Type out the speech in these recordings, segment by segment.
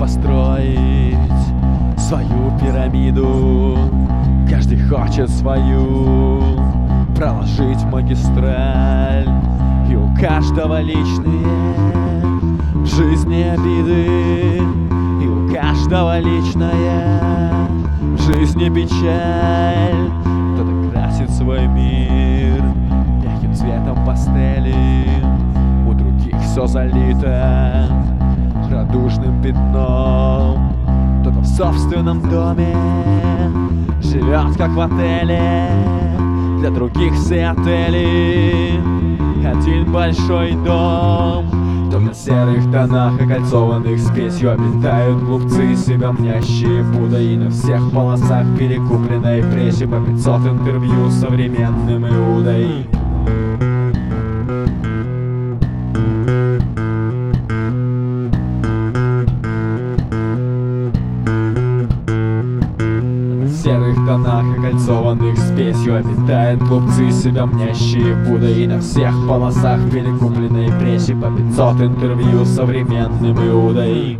построить свою пирамиду, каждый хочет свою проложить магистраль, и у каждого личные в жизни обиды, и у каждого личная в жизни печаль. Кто-то красит свой мир мягким цветом пастели, у других все залито радужным пятном. Кто-то в собственном доме живет как в отеле, для других все отели один большой дом. Кто на серых тонах, окольцованных спесью, обитают глупцы, себя мнящие Буддой, и на всех полосах перекупленной прессе по 500 интервью с современным Иудой. В серых тонах, окольцованных спесью, обитают глупцы, себя мнящие Буддой, и на всех полосах перекупленной прессе по 500 интервью с современным Иудой.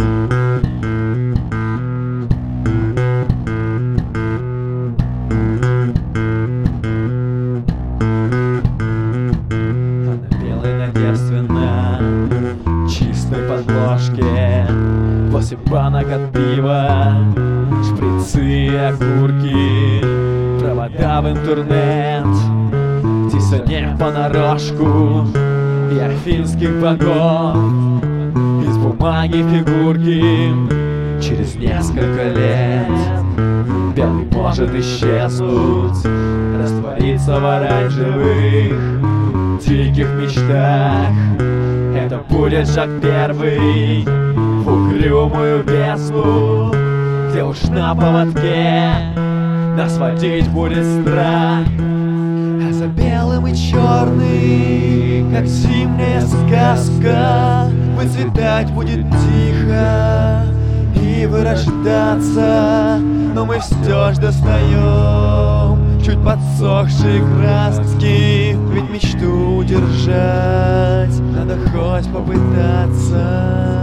А на белой, на девственно чистой подложке 8 банок от пива, шприцы, огурки, провода в интернет, диссонер понарошку и афинских богов, из бумаги фигурки. Через несколько лет белый может исчезнуть, раствориться в оранжевых диких мечтах. Это будет шаг первый в угрюмую бездну, где уж на поводке нас водить будет страх. А за белым и черным, как зимняя сказка, выцветать будет тихо и вырождаться. Но мы все ж достаем чуть подсохшие краски, ведь мечту удержать надо хоть попытаться.